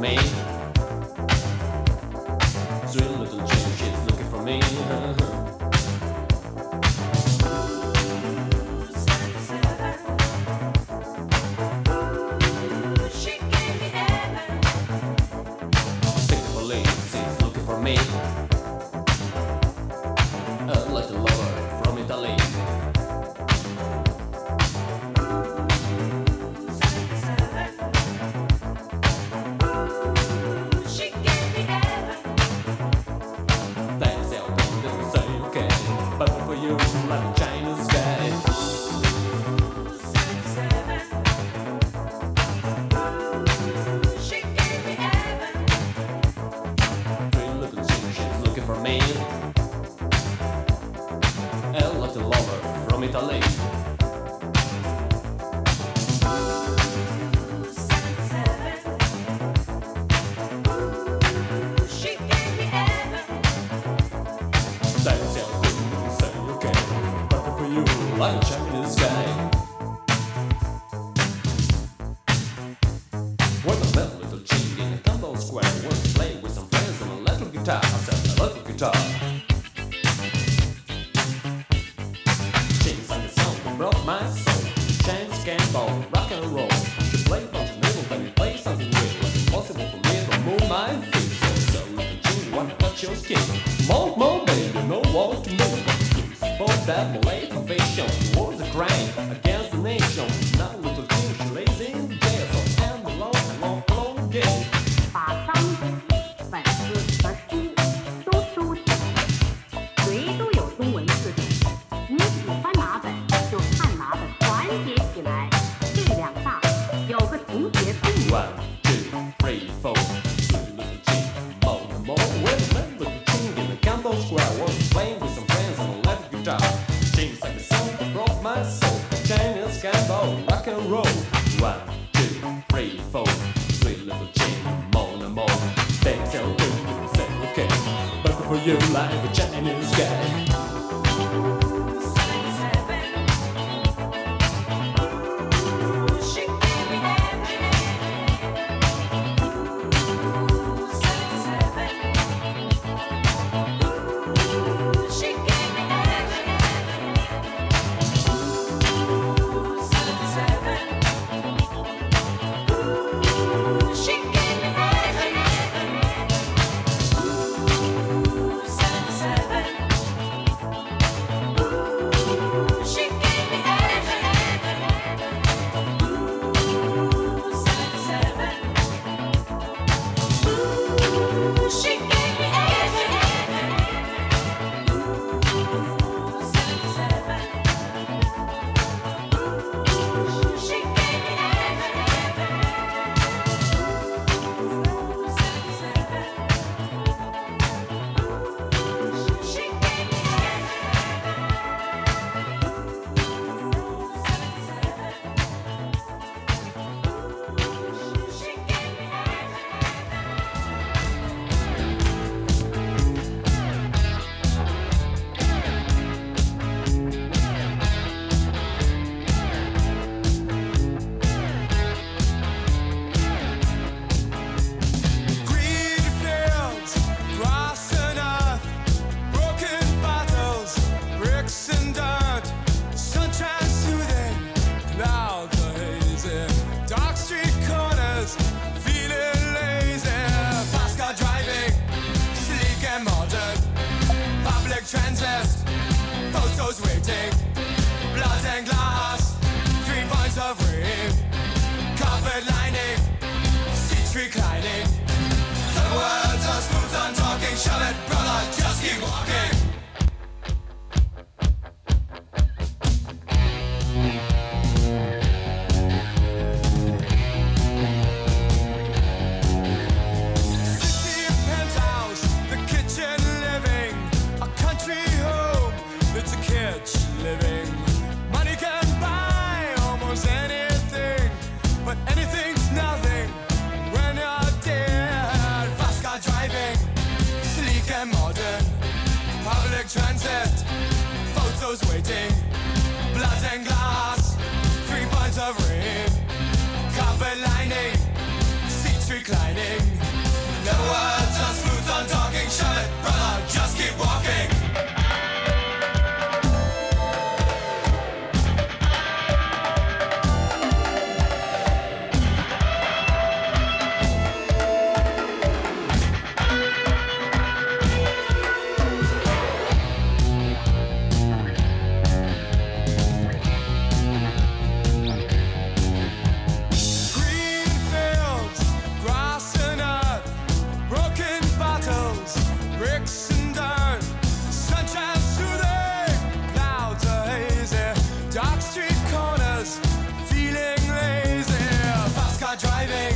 me. Sweet little chick, she's looking for me. Think the police is looking for me. A little lover from Italy. You like a Chinese guy. She gave me heaven. Pretty little chick, she's looking for me. A little lover from Italy. She gave me heaven. That's how you say okay, but for you like a Chinese guy. When I met a little chick in a Campbell Square, was playing with some friends on a little guitar. I said a little guitar. She sang a song that broke my soul. James Campbell, rock and roll. She played something little, then we played something real. It's impossible for me to move my feet. So little chick, wanna touch your skin. More, baby, you know what to move. Suppose that Malay salvation was a crime against the nation. Now little chick, she lays in jail. So I'm alone again. 把章子、本子和书都收起来，谁都有中文字典，你喜欢哪本就看哪本，团结起来。这两大有个同学注意。 1, 2, 3, 4. Sweet little chick, more. When I met little chick in the Campbell Square, was playing with some friends on a little guitar. She sang a song that broke my soul. Chinese Campbell, rock and roll. 1, 2, 3, 4. Sweet little chick, more. That's how you say okay, but for you like a Chinese guy. She gave me transit, photos waiting, blood and glass, 3 pints of rain, carpet lining, seats reclining.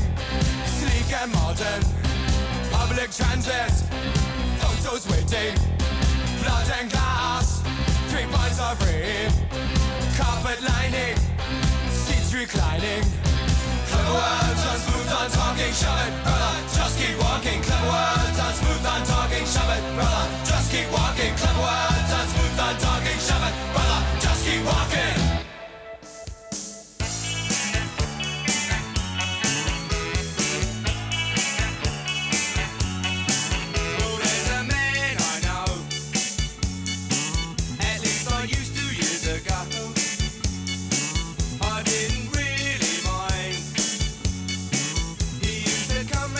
sleek and modern. Public transit, photos waiting, blood and glass, 3 pints of free. Carpet lining, seats reclining. Clever words on smooth on talking, shove it, brother, just keep walking. Clever words on smooth on talking, shove it, brother, just keep walking. Clever words on smooth on talking, shove it, brother, just keep walking. Oh, there's a man I know, at least I used to years ago. I didn't really mind. He used to come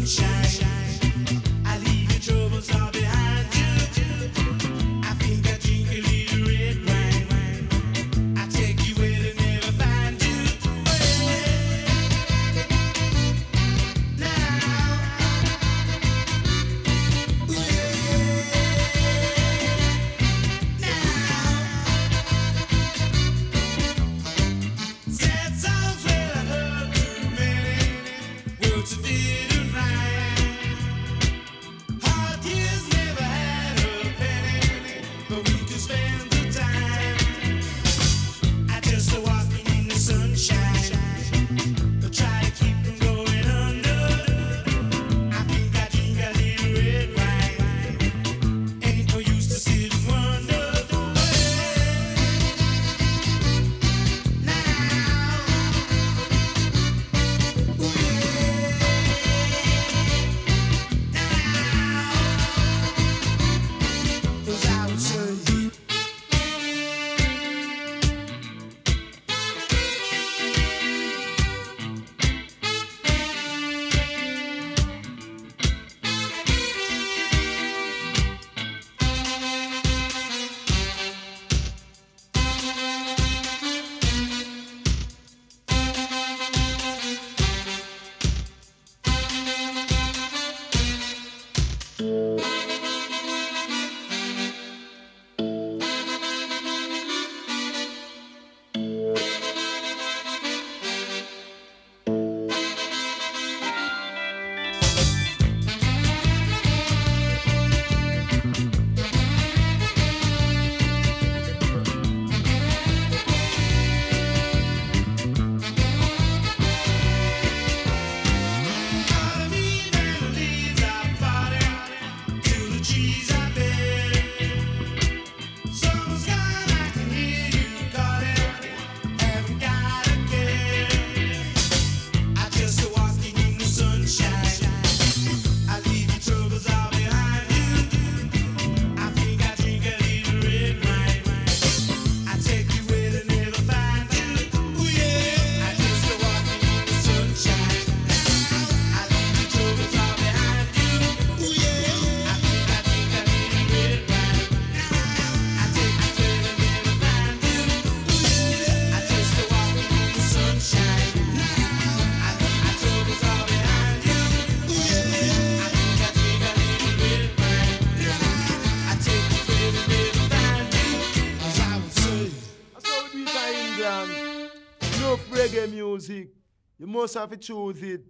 reggae music. You must have to choose it.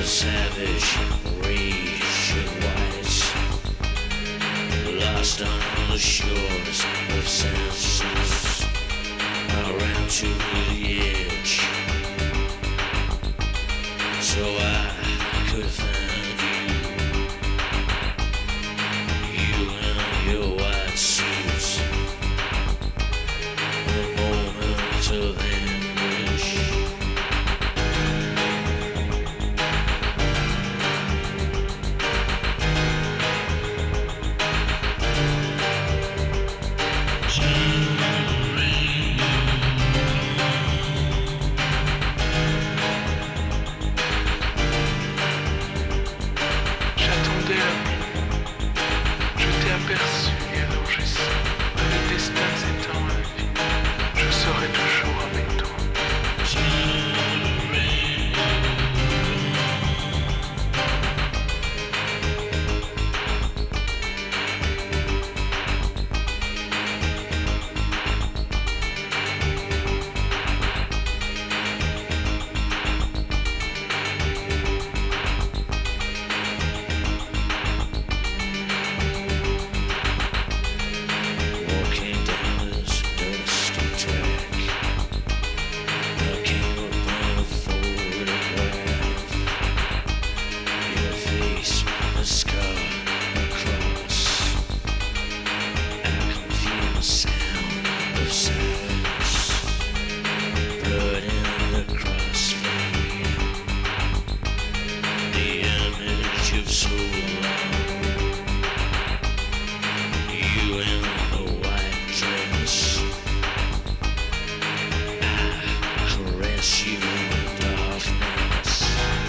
a savage rage of whites, lost on the shores of senses, around to the edge, so I could find you in your white suits, a moment of anguish. J'attendais la nuit, je t'ai aperçu et alors j'ai su que le destin s'étend à la vie. Je serai toujours avec toi. Walking down this dusty track, I came upon a photograph. Your face, a scar across. I can feel the sound of silence, blood in the crossfade. The image of so long. You in the white dress, I caress you in darkness.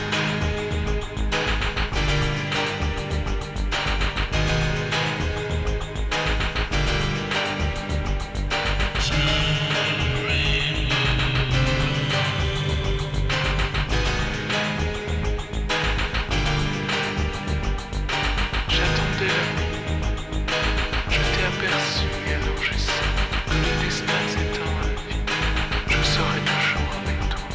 J'attendais la nuit, je t'ai aperçu et alors j'ai su que le destin s'étend à la vie. Je serai toujours avec toi.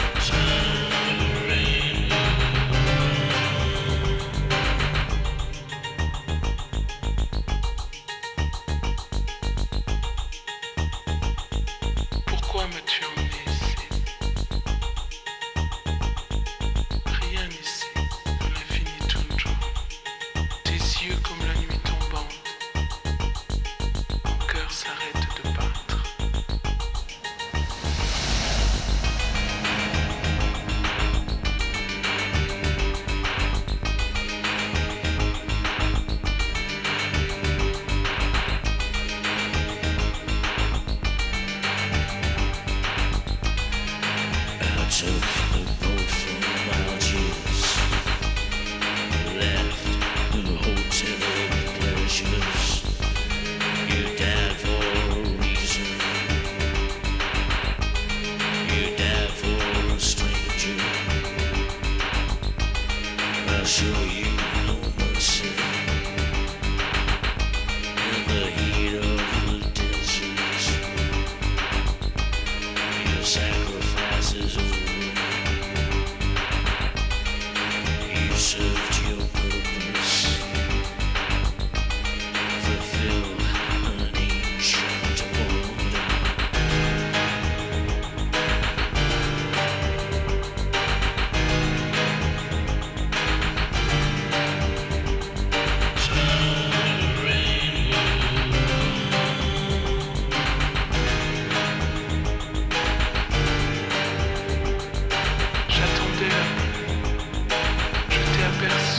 Pourquoi m'as-tu emmené ici? Rien ici ne l'infini tundra. Tes yeux comme la nuit tombante. Mon cœur s'arrête de battre. I took the boat from Algiers, left the hotel of pleasures. You died for a reason. You died for a stranger. I'll show you no mercy. In the heat of the desert, your sacrifice is over. You served your purpose, fulfilled an ancient order. J'attendais la nuit, je t'ai aperçu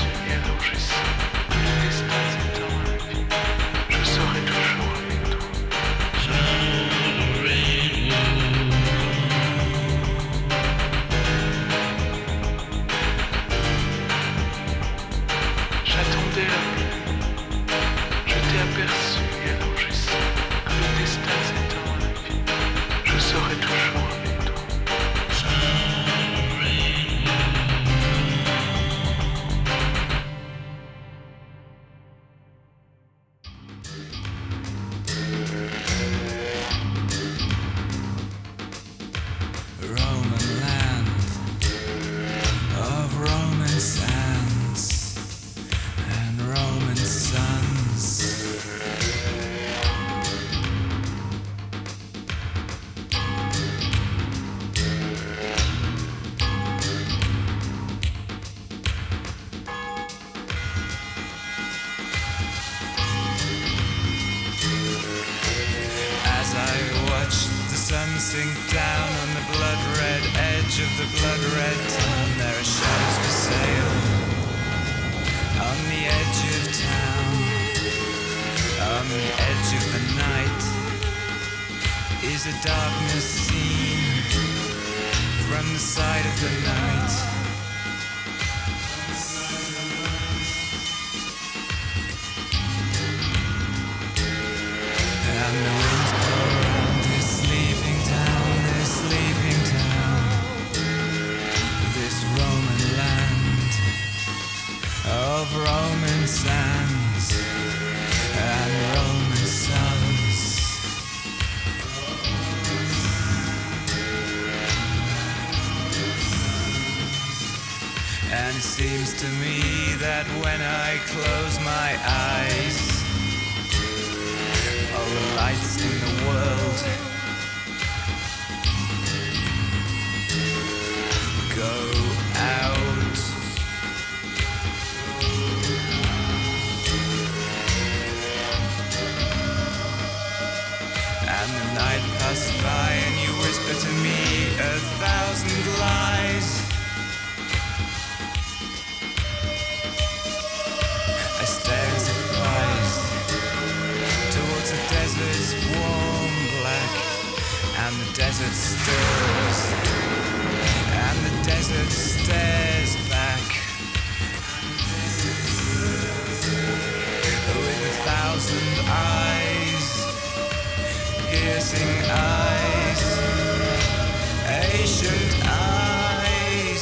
of the blood red town, there are shadows for sale. On the edge of town, on the edge of the night, is a darkness seen from the side of the night. And the winds blow around this sleeping town, this Roman land of Roman sands and Roman suns. And it seems to me that when I close my eyes, all the lights in the world go out. And the night passes by and you whisper to me 1,000 lies. I stare in surprise towards the desert's warm black, and the desert stirs, and the desert stares back with 1,000 eyes, piercing eyes, ancient eyes.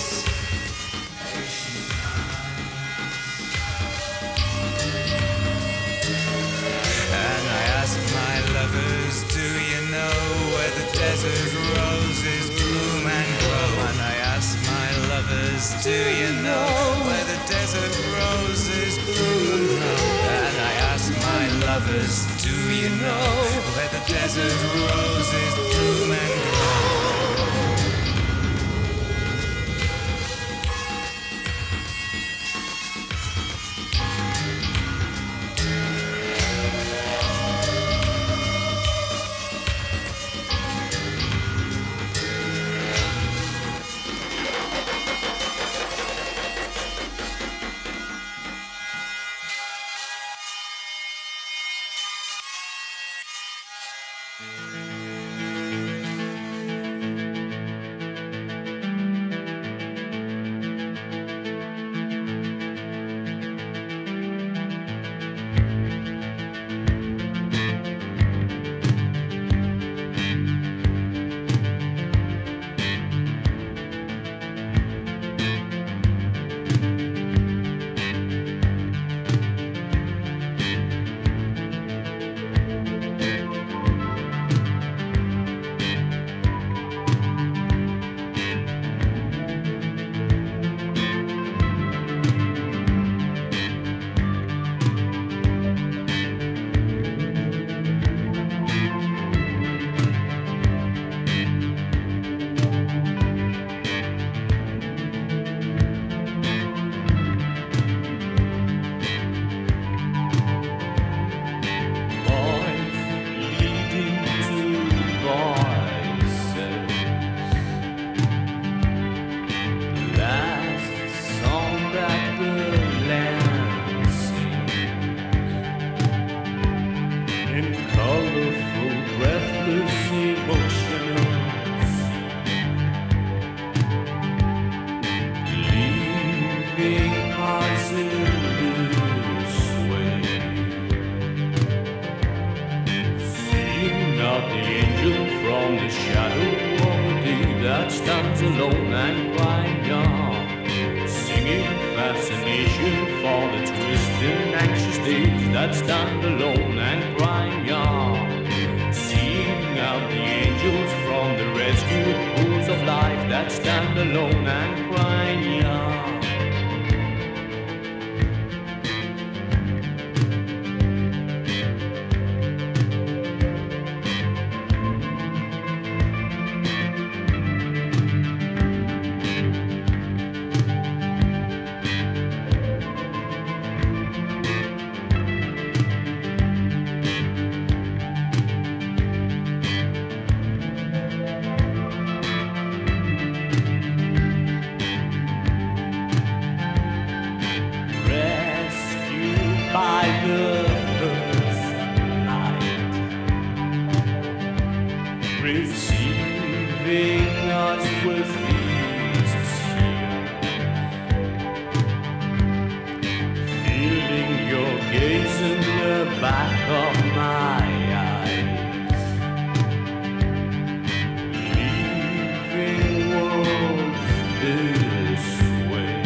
And I ask my lovers, do you know where the desert roses bloom and grow? And I ask my lovers, do you know where the desert roses bloom and grow? And I ask my lovers, do you know where the desert roses bloom and grow? stands alone and crying young, singing fascination for the twisted, anxious days that stand alone and crying young, seeing out the angels from the rescued pools of life that stand alone and crying young. back of my eyes, leaving worlds this way,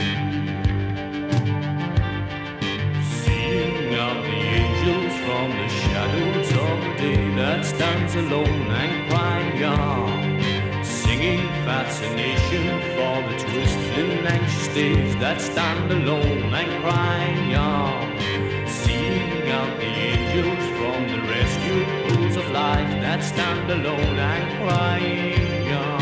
seeing out the angels from the shadows of the day that stands alone and crying young, singing fascination for the twisted and anxious days that stand alone and crying young, seeing out the angels from the rescued pools of life that stand alone and crying young.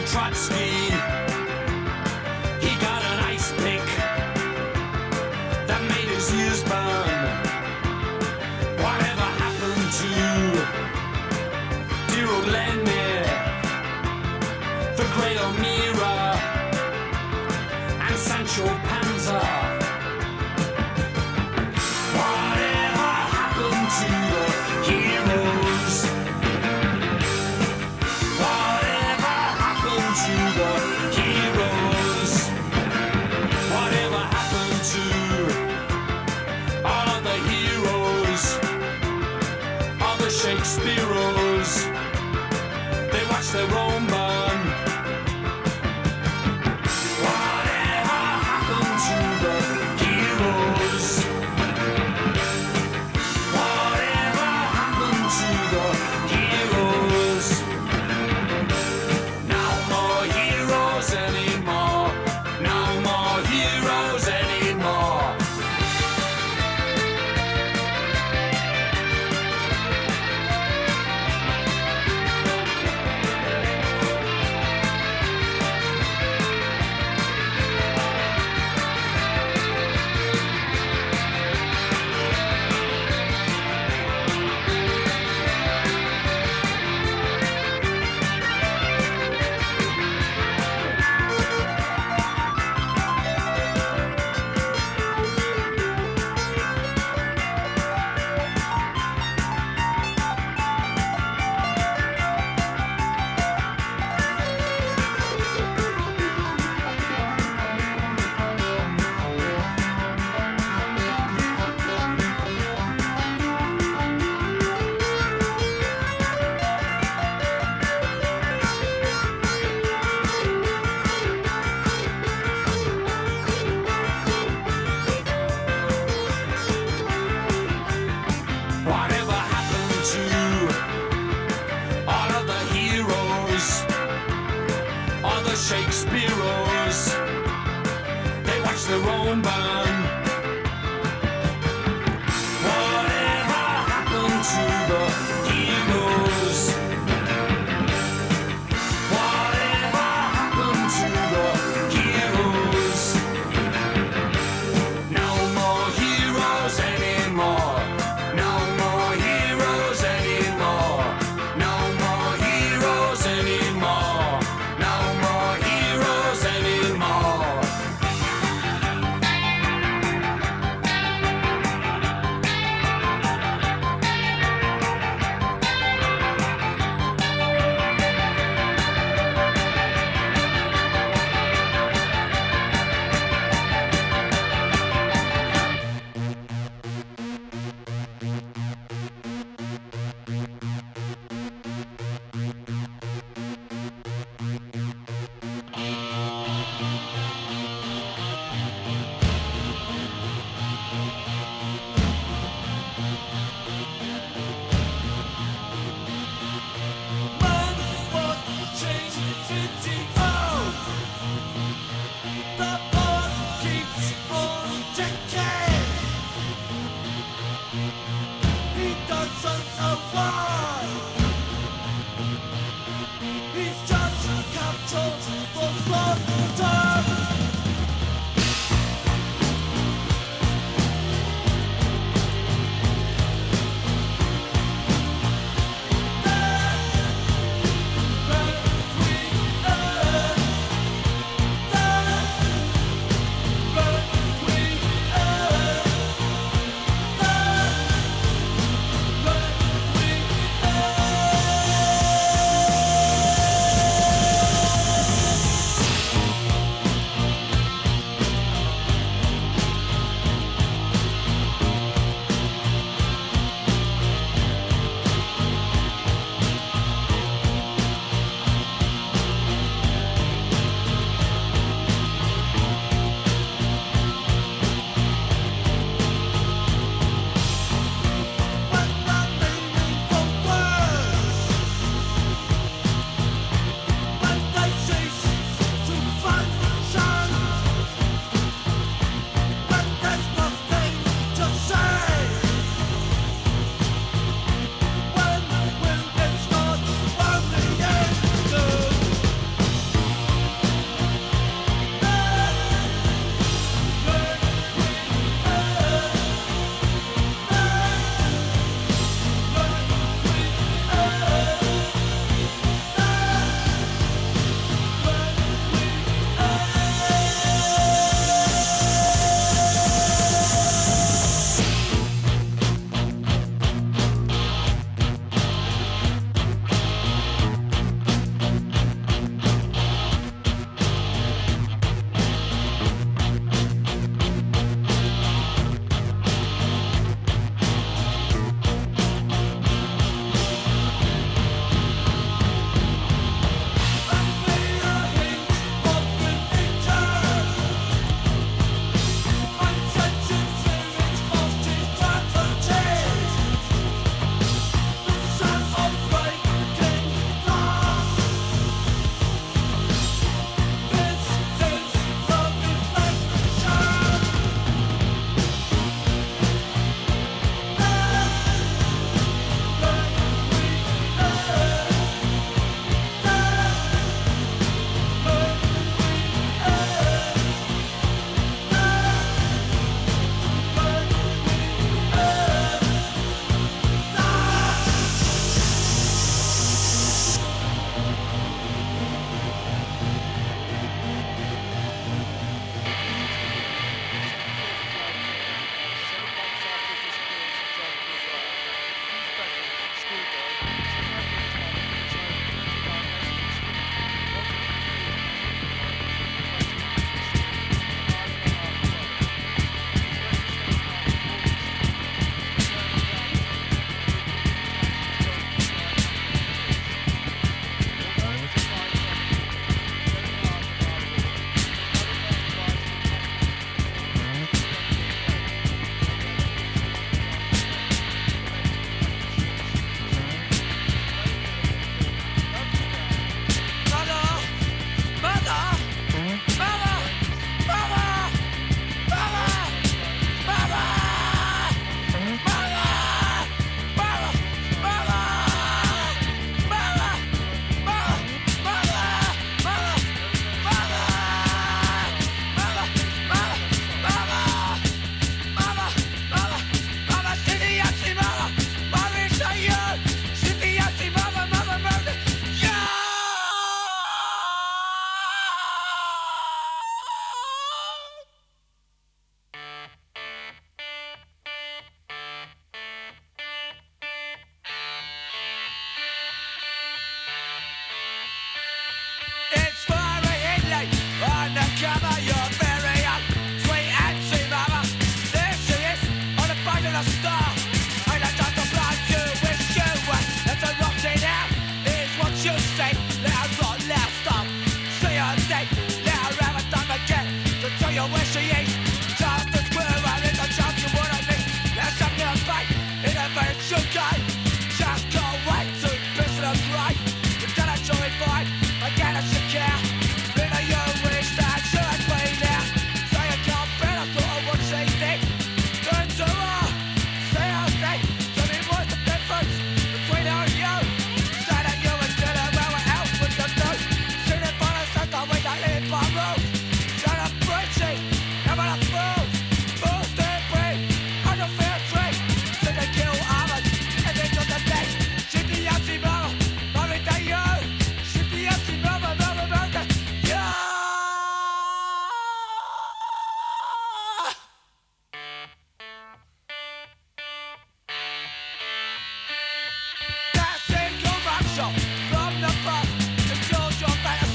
Trotsky. He got an ice pick that made his ears burn. Whatever happened to dear old Lenin, the great O'Meara, and Sancho Panza? Whatever happened to the heroes? Whatever happened to the heroes? Whatever happened to all of the heroes? All the Shakespeareos, they watch their own burn. Whatever happened to the heroes? Whatever happened to the heroes? No more heroes anymore. No more heroes anymore.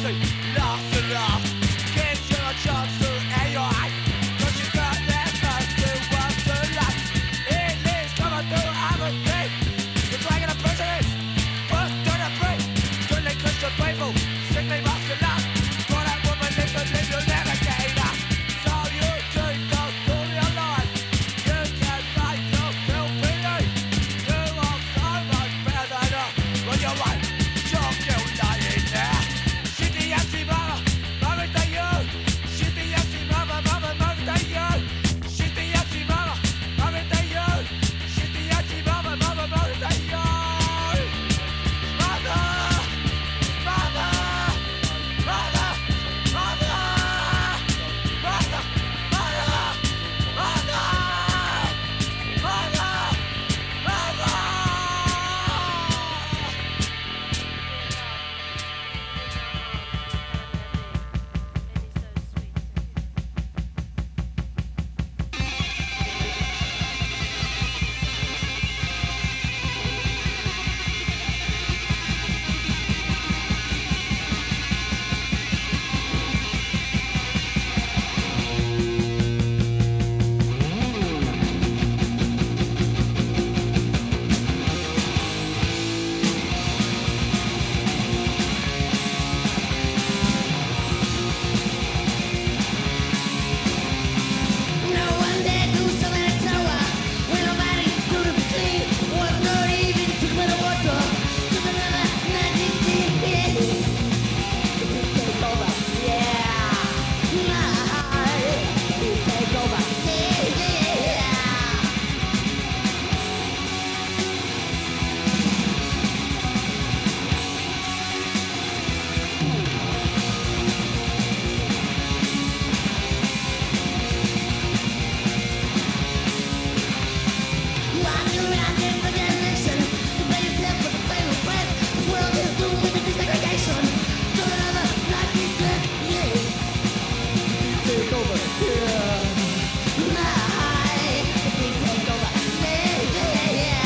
see, laugh and laugh. Gives you a chance to air your act. 'Cause you got that first to work to life. It is coming through everything. The dragon of prejudice, first to the free. Goodly Christian people, sickly muscular. For that woman live and live, you'll never get enough. So you choose to do your life. You can make your feel pity. You are so much better than her. When you're right, you're still lying there. She's the empty mother, mother to you. She's the empty mother, mother to you. She's the empty mother, mother to you. She's the empty mother, mother to you. Mother, mother, mother, mother, mother, mother, mother, mother, mother. No one dared do something to tower. When nobody could have clean, was not even took with the water. Took another 19 years. Take over, yeah. Take over, yeah. Walking around in the generation, the place left with the fatal breath. This world is doomed with the desegregation. Took another 19 years. Take over, yeah. Take over, yeah.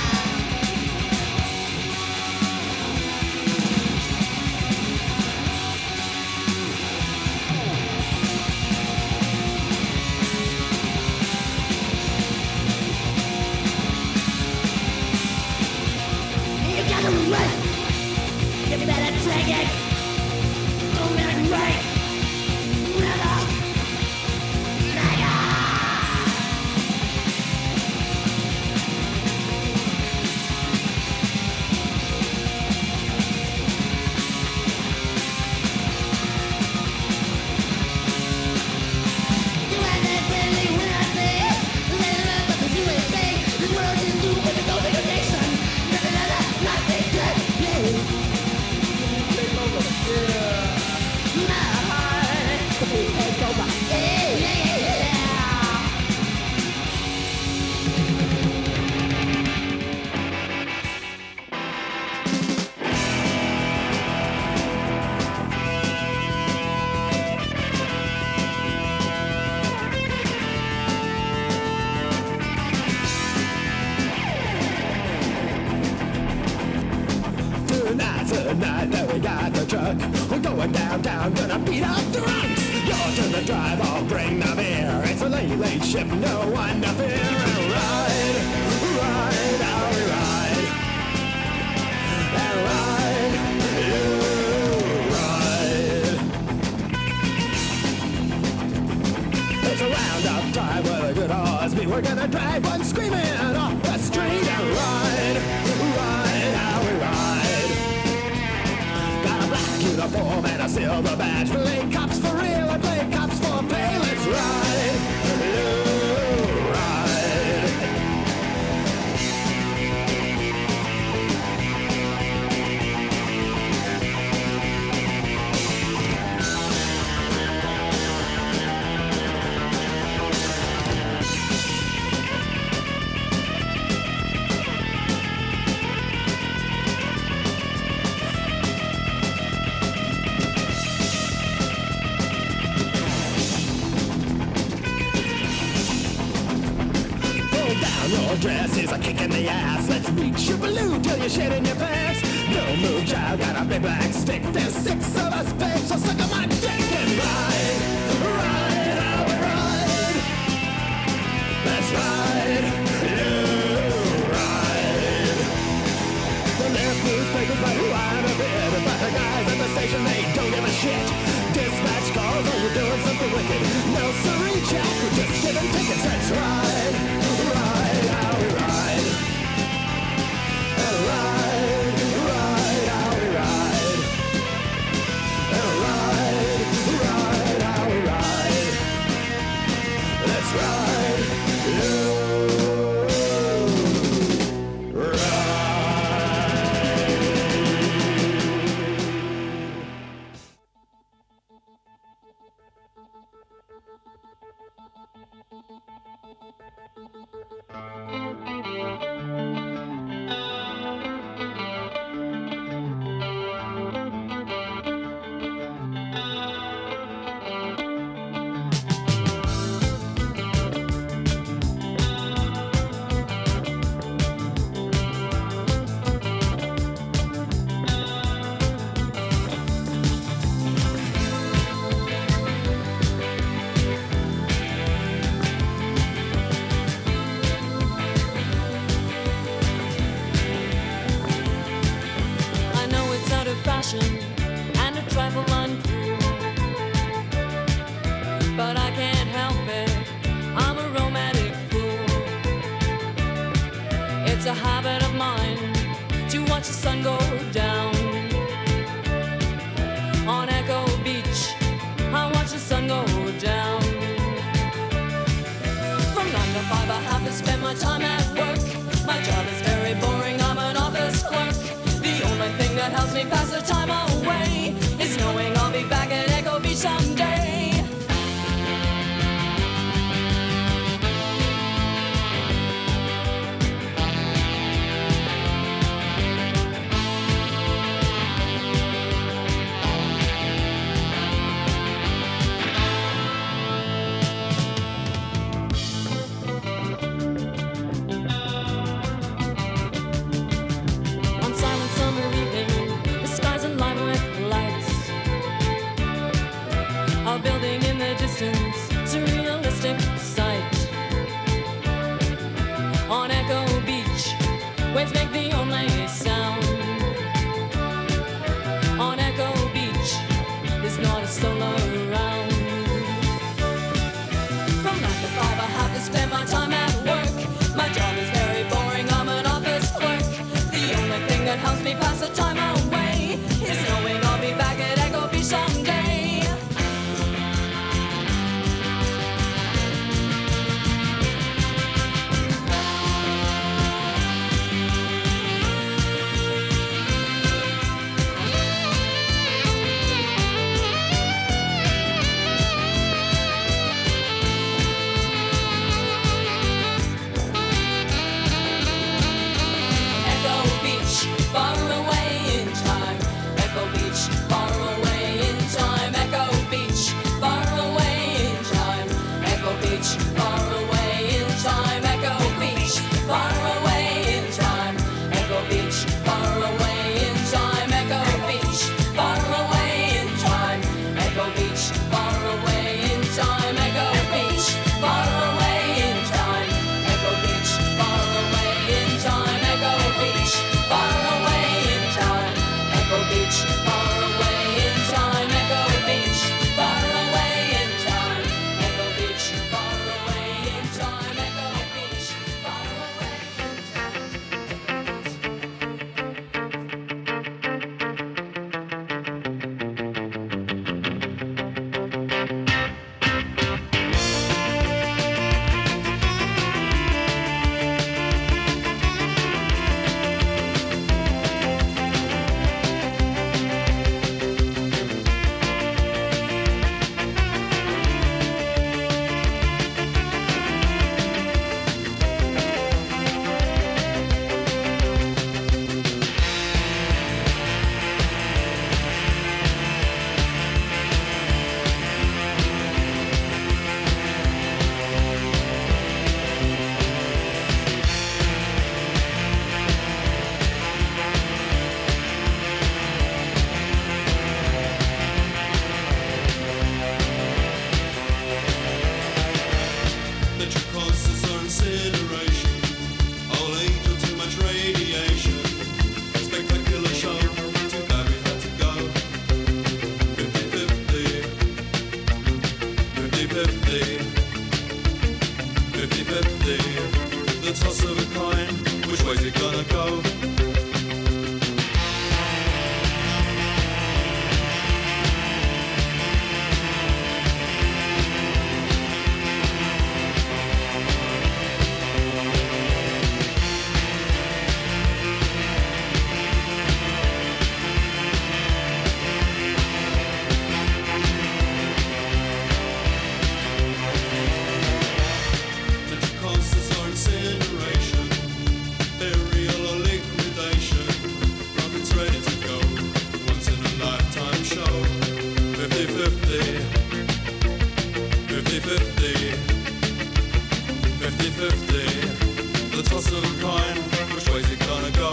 You gotta run. You better take it. Don't let it break. Never. Never. You had that friendly when I say it. Let it up, but the USA. This world is doomed with the segregation. Nothing other, nothing good. Take over, yeah. Take over, yeah. Tonight that we got the truck, we're going downtown, gonna beat up the drunks. You're to the drive, I'll bring the beer. It's a late shift, no one to fear. And ride, ride, how we ride. And ride, you ride. It's a roundup time with a good horse beat. We're gonna drive one screaming off the street and ride, ride, how we ride. Got a black uniform and a silver badge. Play cops for real and play cops for pay. Let's ride, you ride. Your dress is a kick in the ass. Let's reach your balloon till you're shit in your pants. No move, child, got a big black stick. There's 6 of us, baby. I know it's out of fashion and a trifle uncool, but I can't help it, I'm a romantic fool. It's a habit of mine to watch the sun go down on Echo Beach. I watch the sun go down. From 9 to 5 I have to spend my time at work. My job is very boring, I'm an office clerk. The only thing that helps me pass the time away is knowing I'll be back at Echo Beach someday. On silent summer evening, the sky's alive with lights. A building in the distance, surrealistic sight. On Echo Beach, waves make the only sound. On Echo Beach, there's not a soul around. From 9 to 5 I have to spend my time at work. My job is very boring, I'm an office clerk. The only thing that helps me pass the time away is knowing I'll be back at Echo Beach someday. The toss of a coin, which way's it gonna go?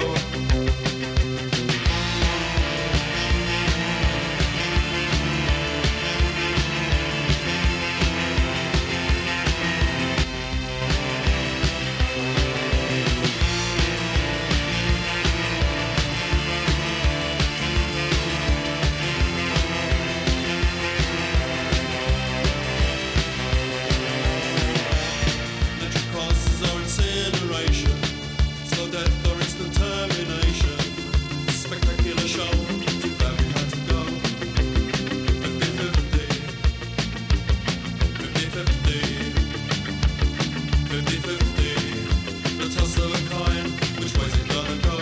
Natural causes are incineration, slow death or instant termination. Spectacular show, too bad we had to go. 50-50, 50-50, 50-50. The toss of a coin, which way's it gonna go?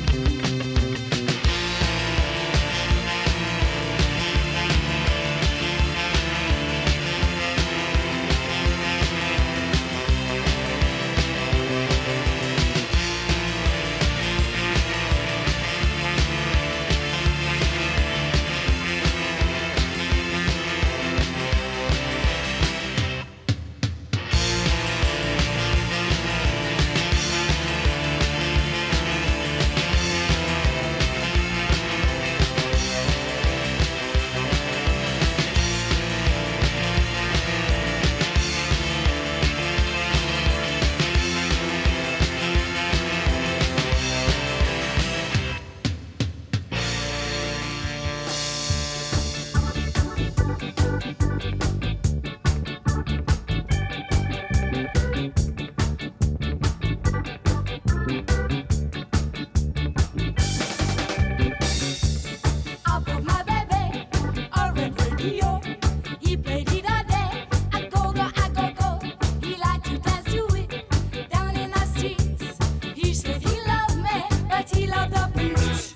I brought my baby a red radio. He played it all day. I go go, I go go. He liked to dance to it down in the streets. He said he loved me, but he loved the beach.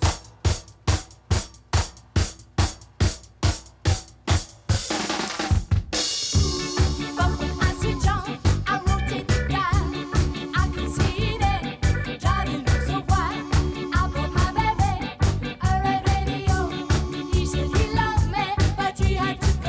But when I switch on, I rotate the dial. I can see it driving me so wild. I brought my baby a red radio. He said he loved me, but he had to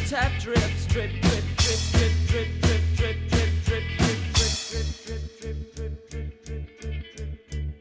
tap drips, drip, drip, drip, drip, drip, drip, drip, drip, drip, drip, drip, drip, drip, drip, drip, drip, drip, drip, drip.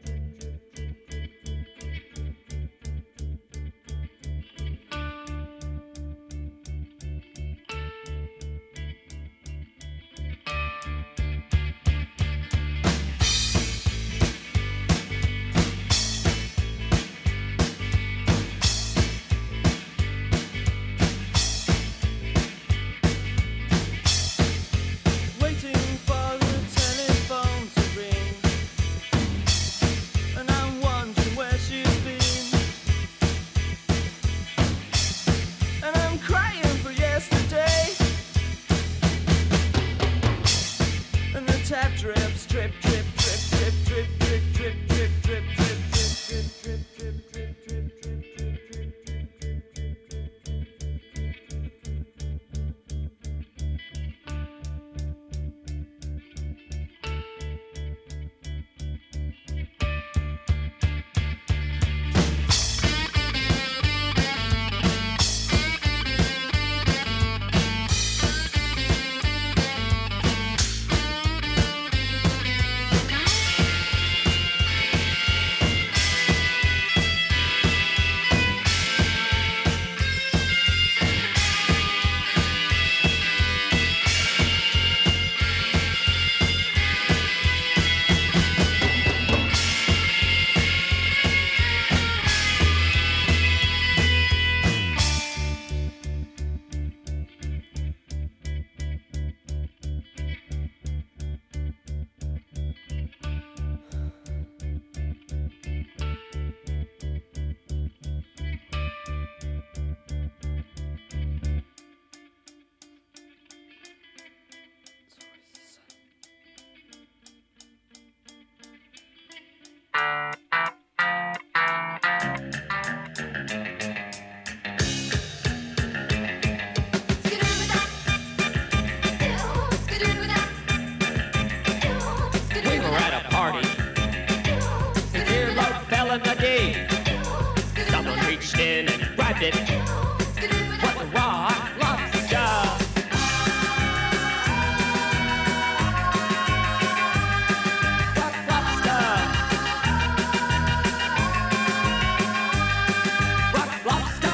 Someone reached in and grabbed it. What a rock lobster! Rock lobster! Rock lobster!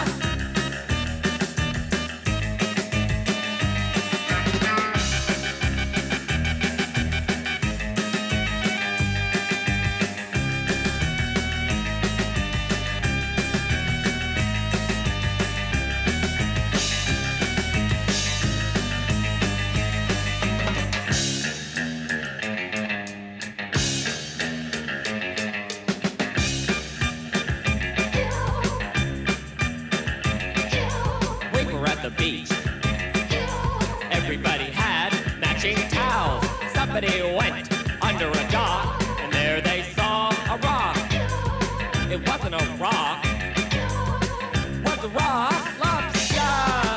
The beach. Everybody had matching towels. Somebody went under a dock, and there they saw a rock. It wasn't a rock, it was a rock lobster.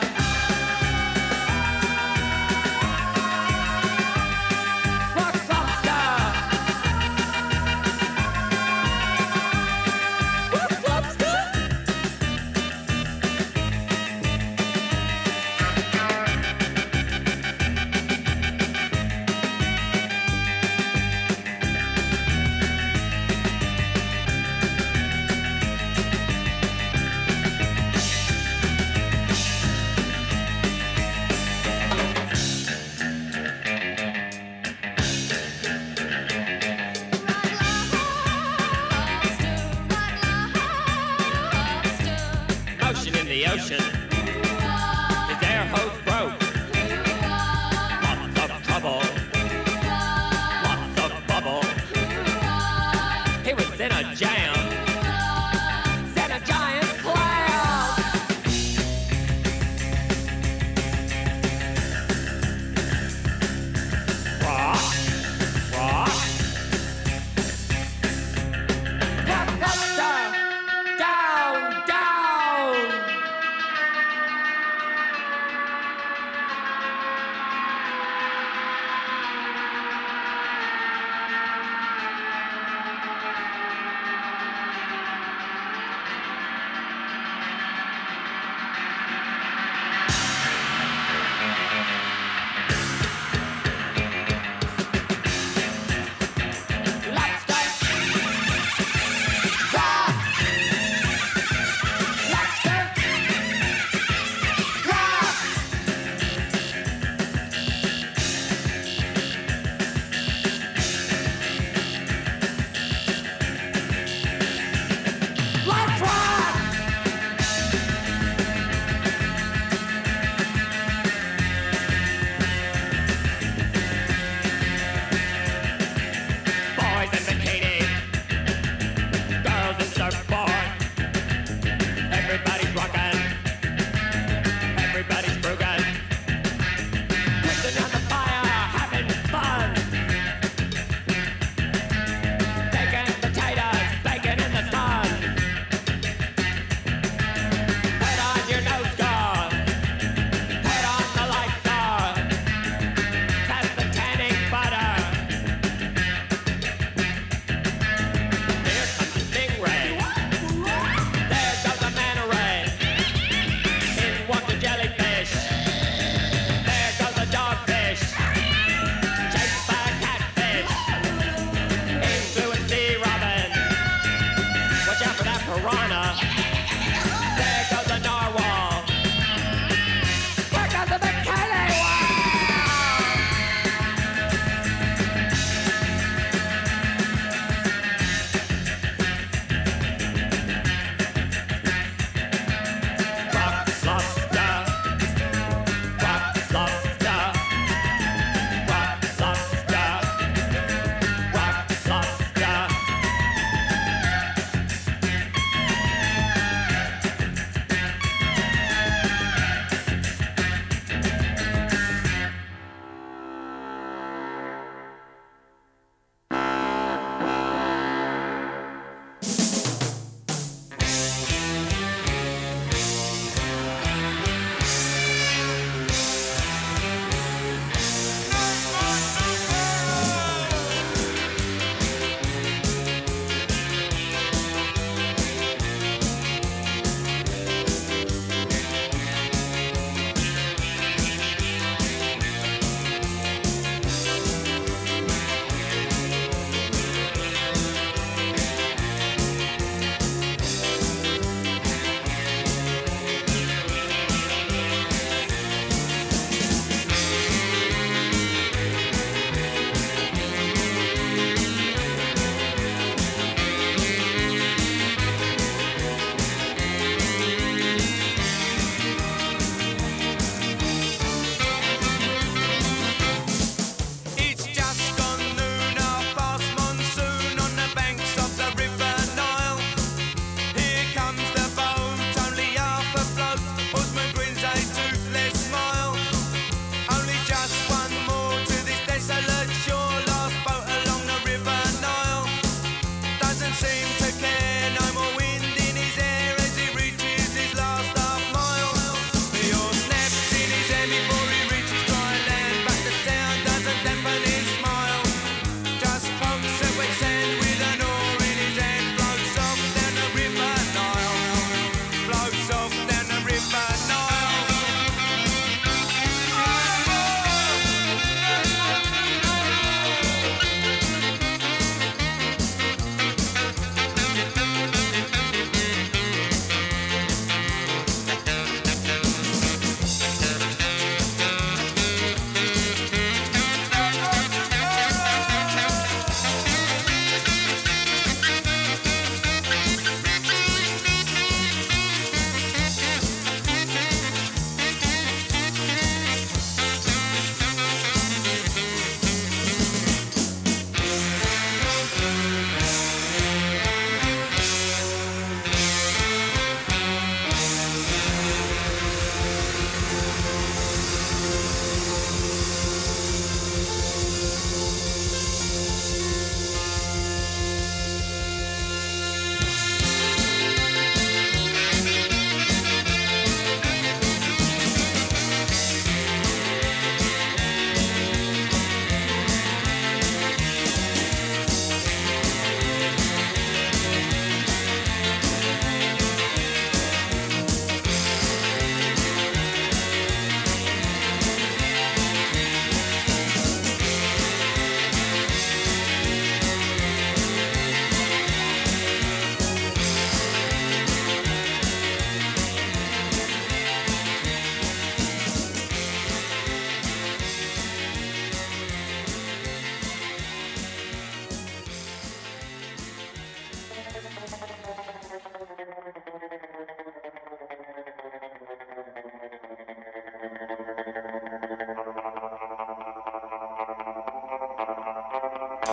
Rock lobster. Rock lobster.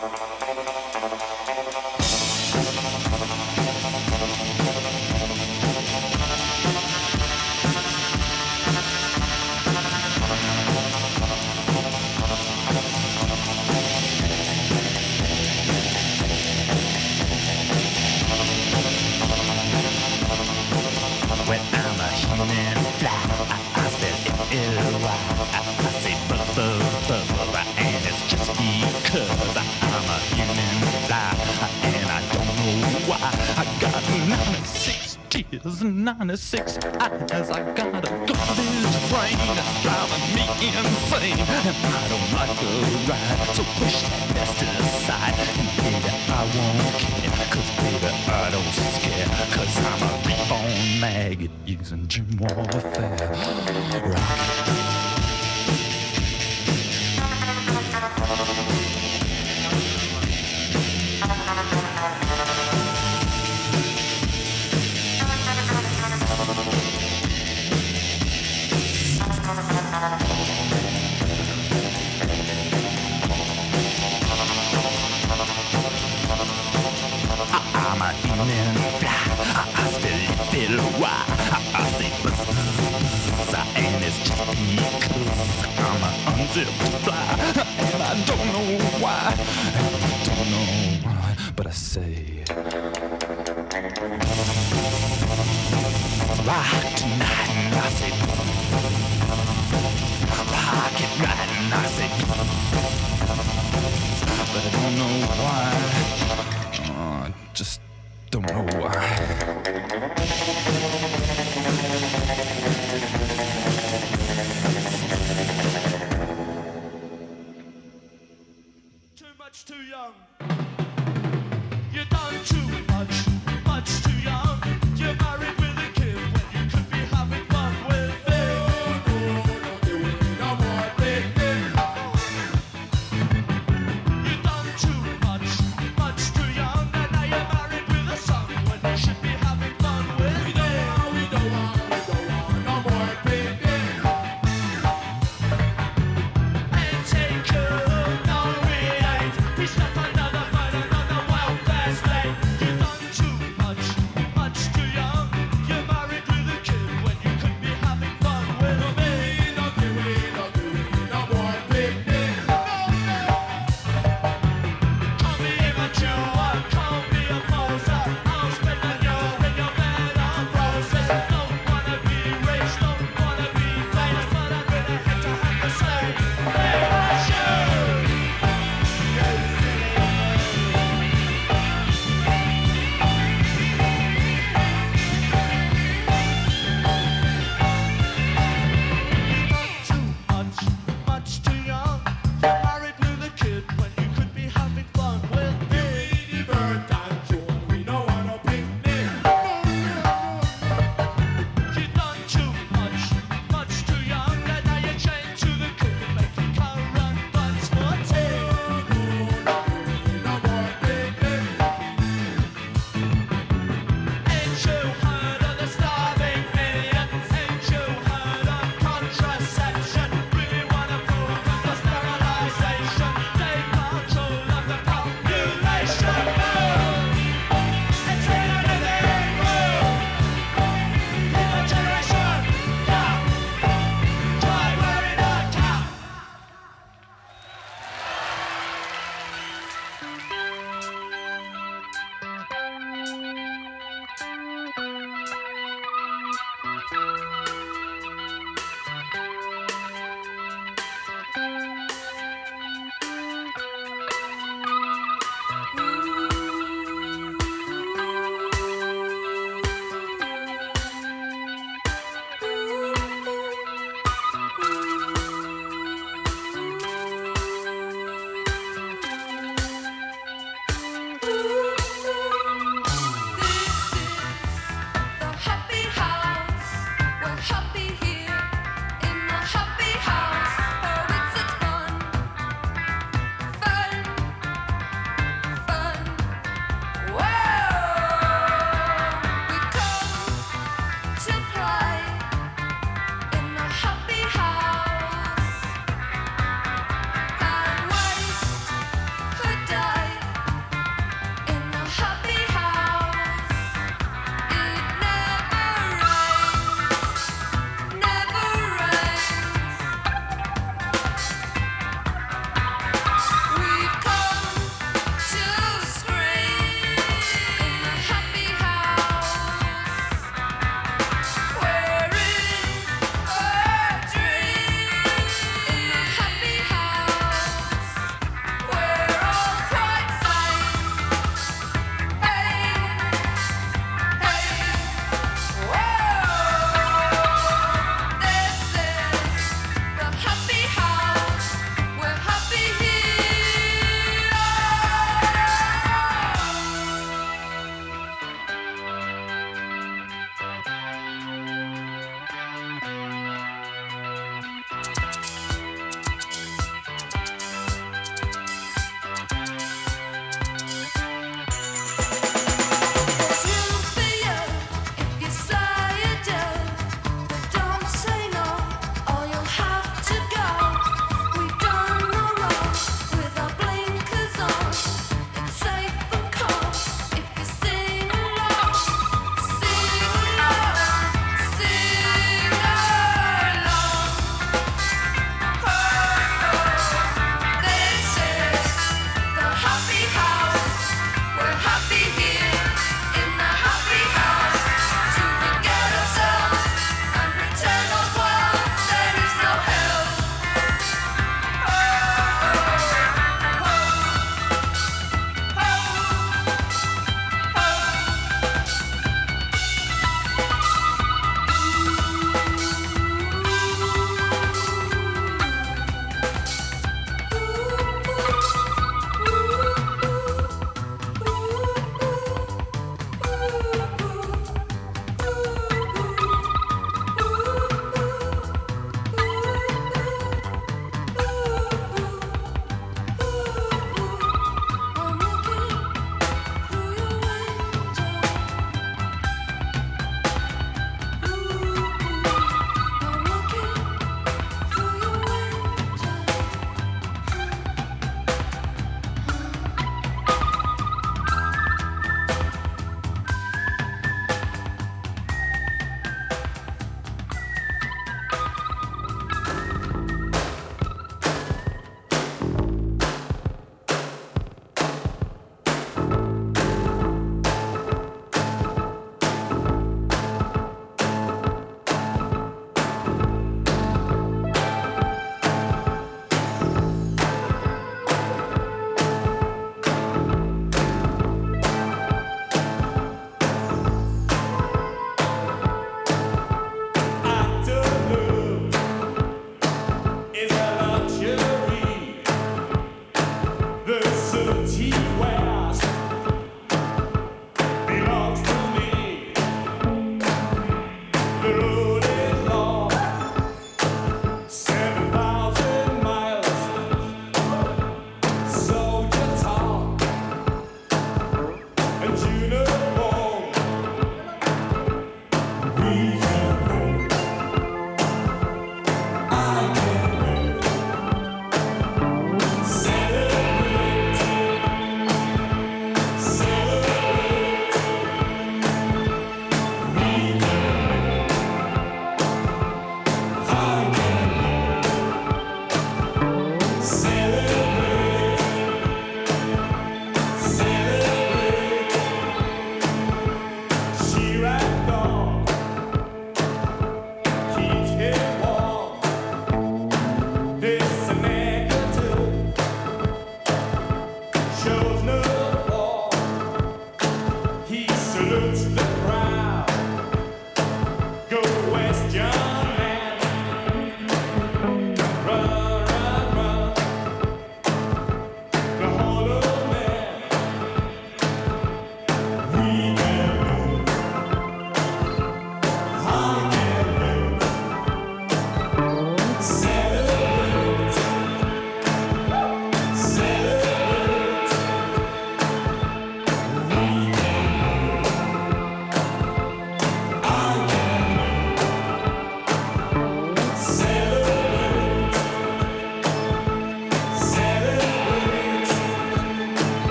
When I'm a human fly, I spell L-Y. I say buzz, buzz, buzz, and it's just because I'm a human fly, and I don't know why. I got 96 tears and 96 eyes. I got a garbage brain that's driving me insane, and I don't like the ride, so push that mess aside. And baby, I won't care, 'cause baby, I don't scare, 'cause I'm a reborn maggot using gym warfare. Rock. I'm a human fly, I spell L-Y. I say buzz, and it's just because I'm an unzipped fly, and I don't know why, but I say rock tonight, and I say rock it right, and I say, but I don't know why. Just don't know why. Too much too young. You done too much too young. You're married with a kid when you could be having fun with me. Don't do it no more, baby. You done too much too young, and now you're married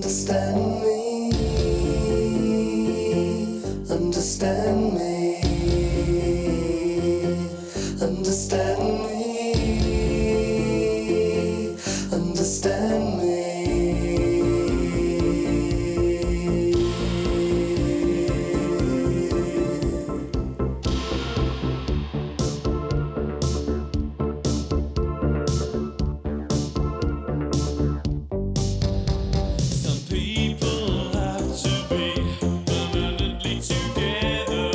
Understand me, understand me, understand me, understand me. Some people have to be permanently together.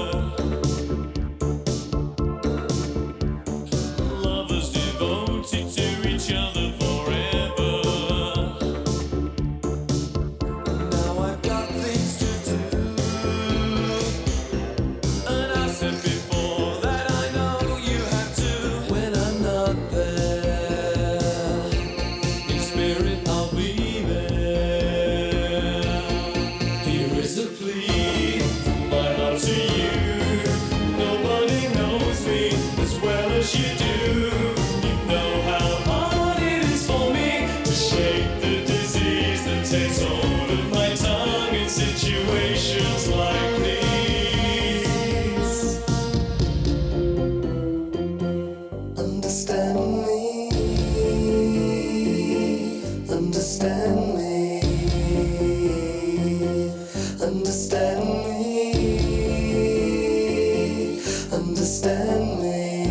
Lovers devoted to each other forever. Now I've got things to do, and I said before that I know you have to. When I'm not there, in spirit I'll be there. Here is a plea from my heart to you. Nobody knows me as well as you do. You know how hard it is for me to shake the disease that takes hold of my tongue in situations like these. Understand me, understand me, understand me, understand me.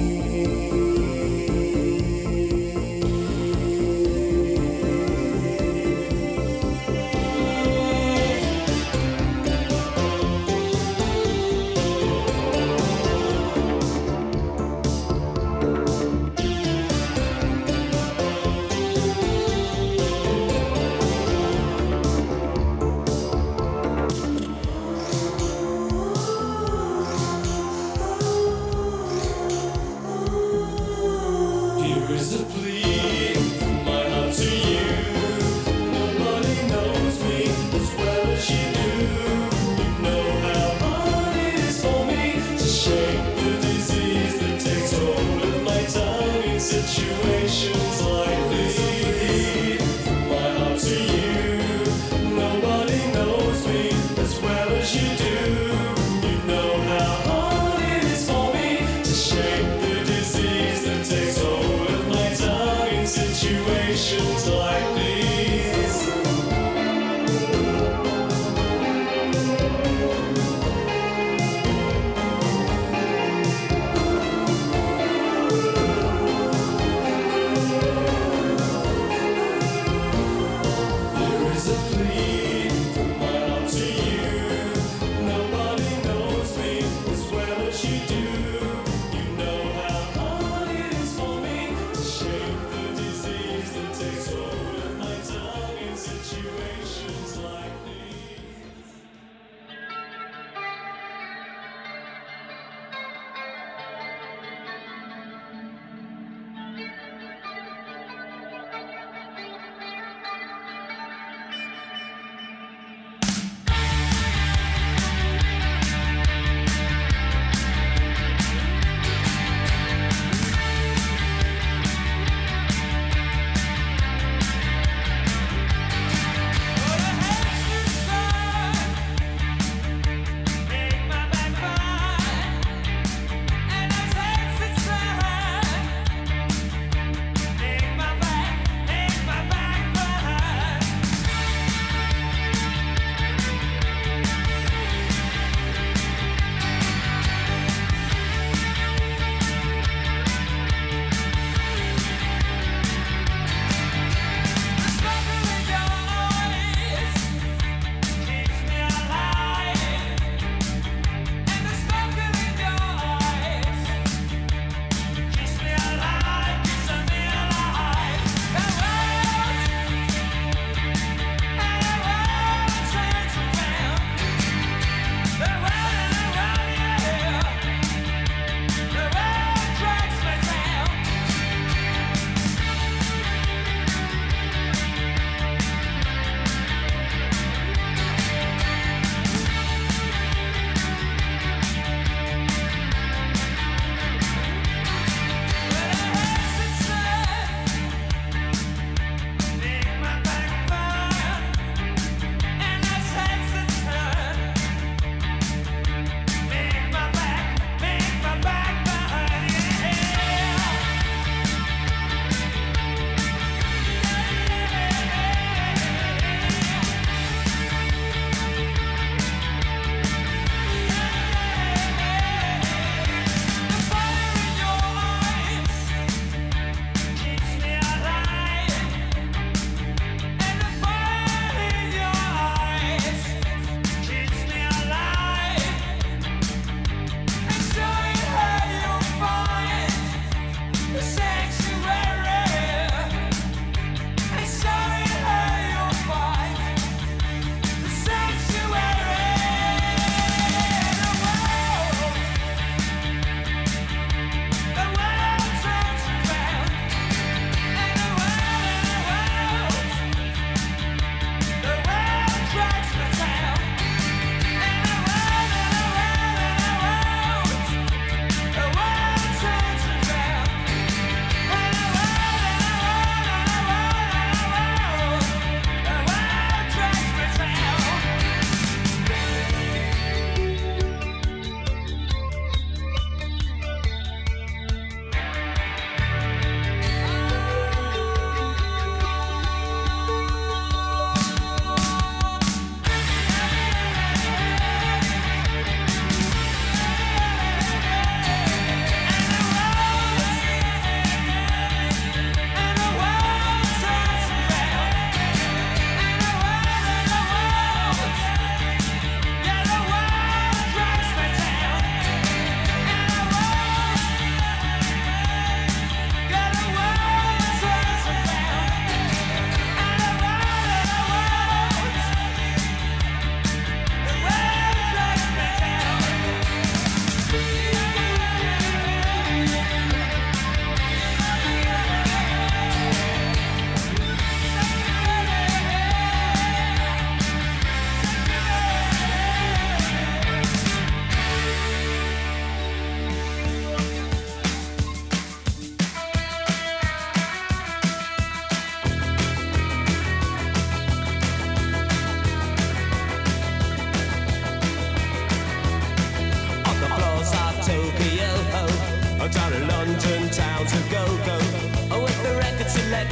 Here is a plea from my heart to you. Nobody knows me as well as you do. You know how hard it is for me to shake the disease that takes hold of my tongue in situations like this. From my heart to you. Nobody knows me as well as you do. You know how hard it is for me to shake the disease that takes hold of my tongue in situations like these. There is a plea from my heart to you. Nobody knows me as well as you do. You know how hard it is for me to shake the disease that takes hold of my tongue in situations like these.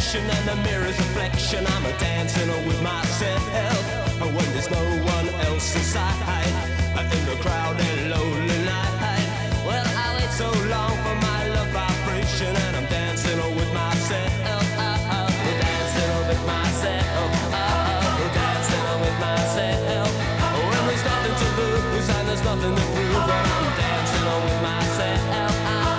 connection and the mirror's reflection. I'm a dancing with myself when there's no one else inside. In the crowded lonely night. Well, I wait so long for my love vibration, and I'm dancing with myself. Dancing with myself. Dancing with myself. When there's nothing to lose and there's nothing to prove, but I'm dancing with myself.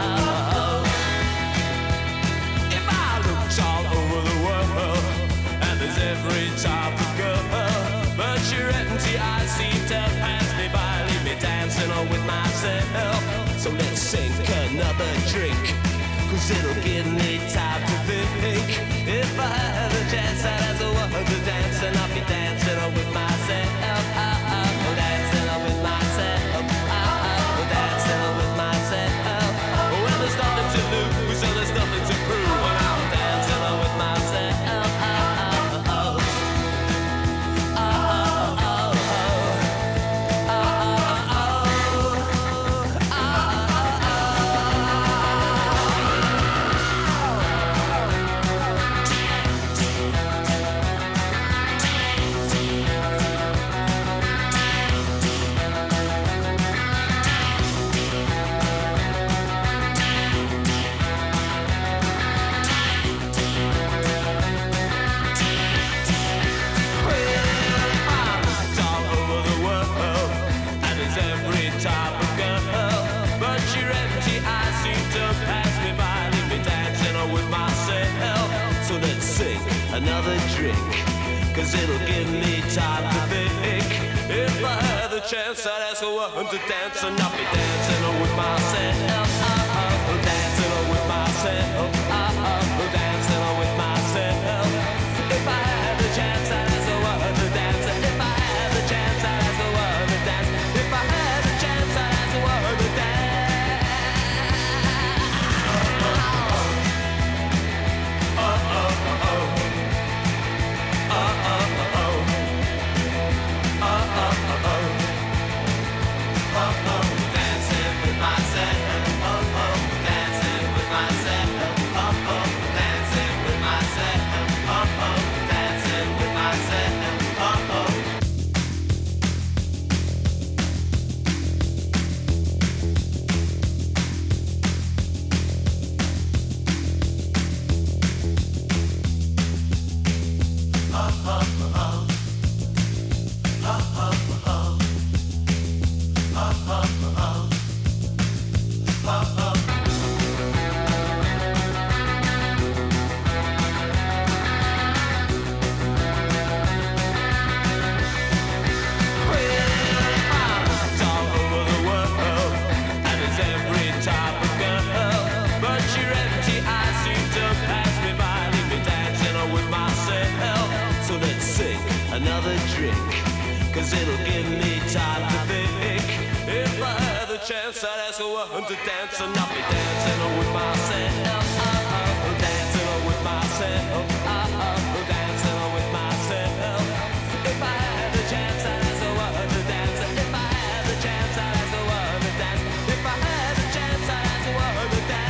If I looked all over the world, and there's every type of girl, but your empty eyes seem to pass me by, leave me dancing with myself. So let's sink another drink, 'cause it'll give me time to think. If I had a chance, I'd ask a woman to dance, and I'll be dancing with myself. Dancing with myself. Dancing with myself. Well, there's nothing to lose, so there's nothing to prove, and I'm dancing with myself. Another drink, 'cause it'll give me time to think. If I had the chance, I'd ask a woman to dance, and I'll be dancing with myself. Dancing with myself. Dancing with myself. If I had the chance, I'd ask a woman to dance. If I had the chance, I'd ask a woman to dance. If I had the chance, I'd ask a woman to dance. Dancing with myself. Dancing with myself. Dancing with myself. Dancing with myself. Another drink, 'cause it'll give me time to think. If I had the chance, I'd ask a woman to dance, and I'll be dancing with myself. Dancing with myself. Dancing with myself. If I had the chance, I'd ask a woman to dance. If I had the chance, I'd ask a woman to dance. If I had the chance, I'd ask a woman to dance.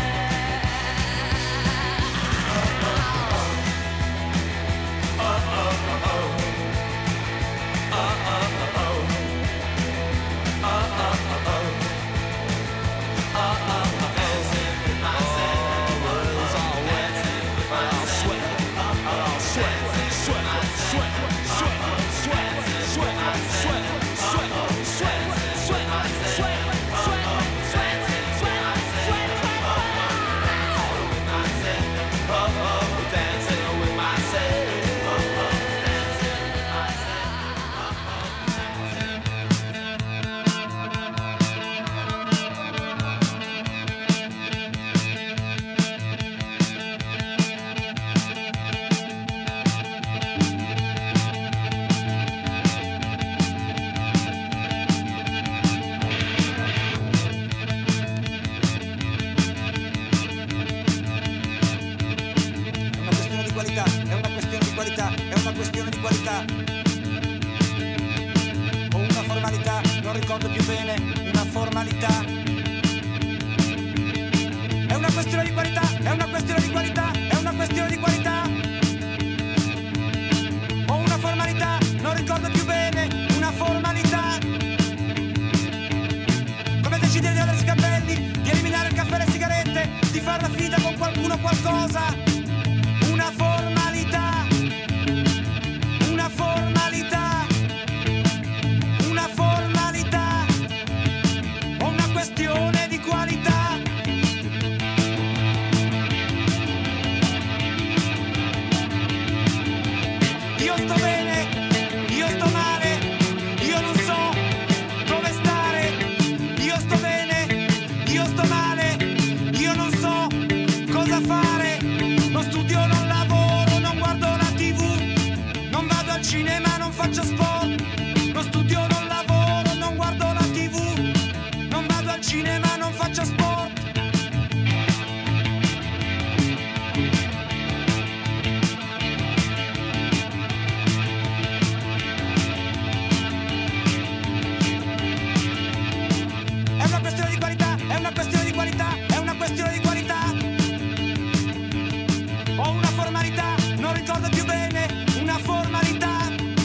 ricordo più bene, una formalità. È una questione di qualità, è una questione di qualità, è una questione di qualità. farla finita con qualcuno o qualcosa. Una formalità, una formalità, una formalità, o una questione di qualità. Io sto bene, io sto male, io non so dove stare. Io sto bene, io sto male, io non so cosa fare. Non studio, non lavoro, non guardo la TV, non vado al cinema, non faccio sport. Non studio, non lavoro, non guardo la TV, non vado al cinema, non faccio sport. È una questione di qualità, è una questione di qualità, è una questione di qualità. Ho una formalità, non ricordo più bene, una formalità.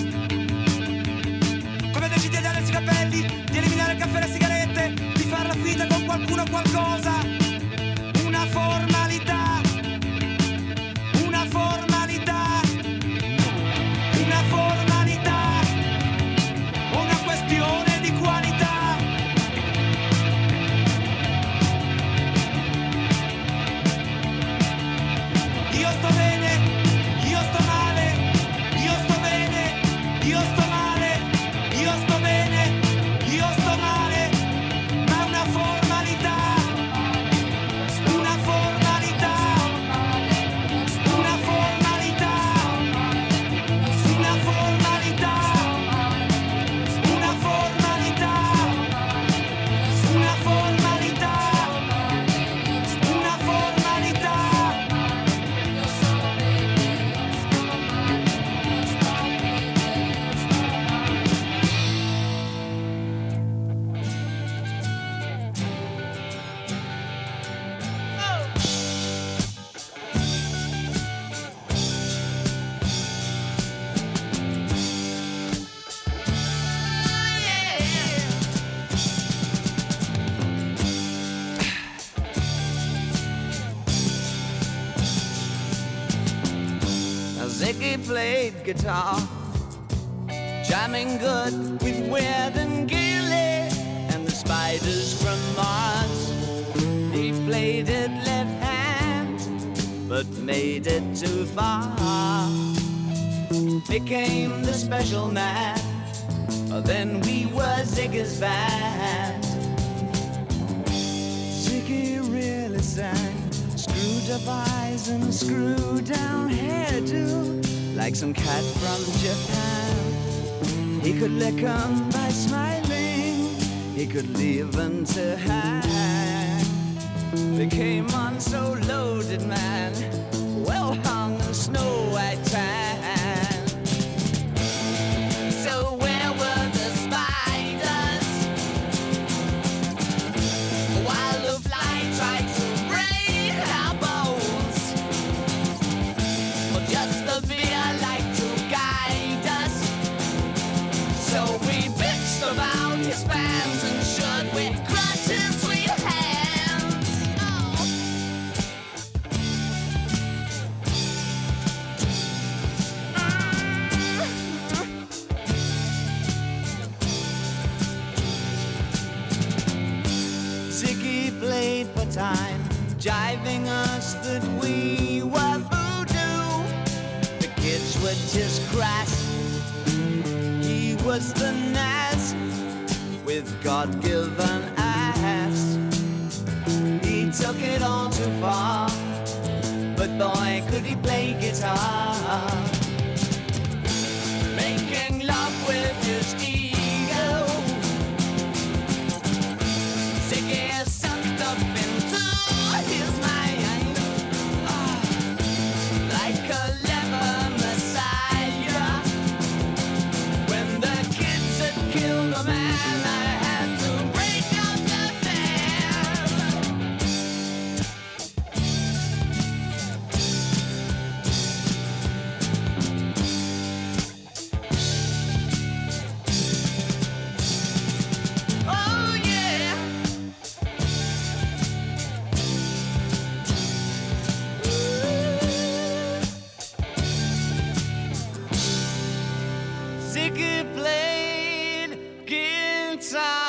Come decidi di tagliarsi i capelli, di eliminare il caffè e le sigarette, di farla finita con qualcuno o qualcosa. Una formalità, una formalità, una formalità, una questione di qualità. Io sto bene, io sto male, io sto bene, io sto male, io sto bene, io sto male, ma una formalità, una formalità, una formalità, una formalità, una formalità, una formalità, una formalità. Ziggy played guitar, jamming good with Weird and Gilly and the Spiders from Mars. He played it left hand, but made it too far. Became the special man, then we were Ziggy's band. Ziggy really sang, screwed up eyes and screwed down hairdo, like some cat from Japan. He could lick 'em by smiling, he could leave 'em to hang. Became one so loaded man, well hung in snow white tan. So where were the spiders while the fly tried to break our bones? Well, just the beer like to guide us. So we bitched about his fans and should we crush his sweet hands. Oh. Ziggy played for time, jiving us that we were voodoo. The kids were just crass, he was the Nas with God-given ass. He took it all too far, but boy could he play guitar. Making love with his ego, Ziggy sucked up into his mind, like a leper messiah. When the kids had killed a man, I had to break up the band. Oh yeah. side.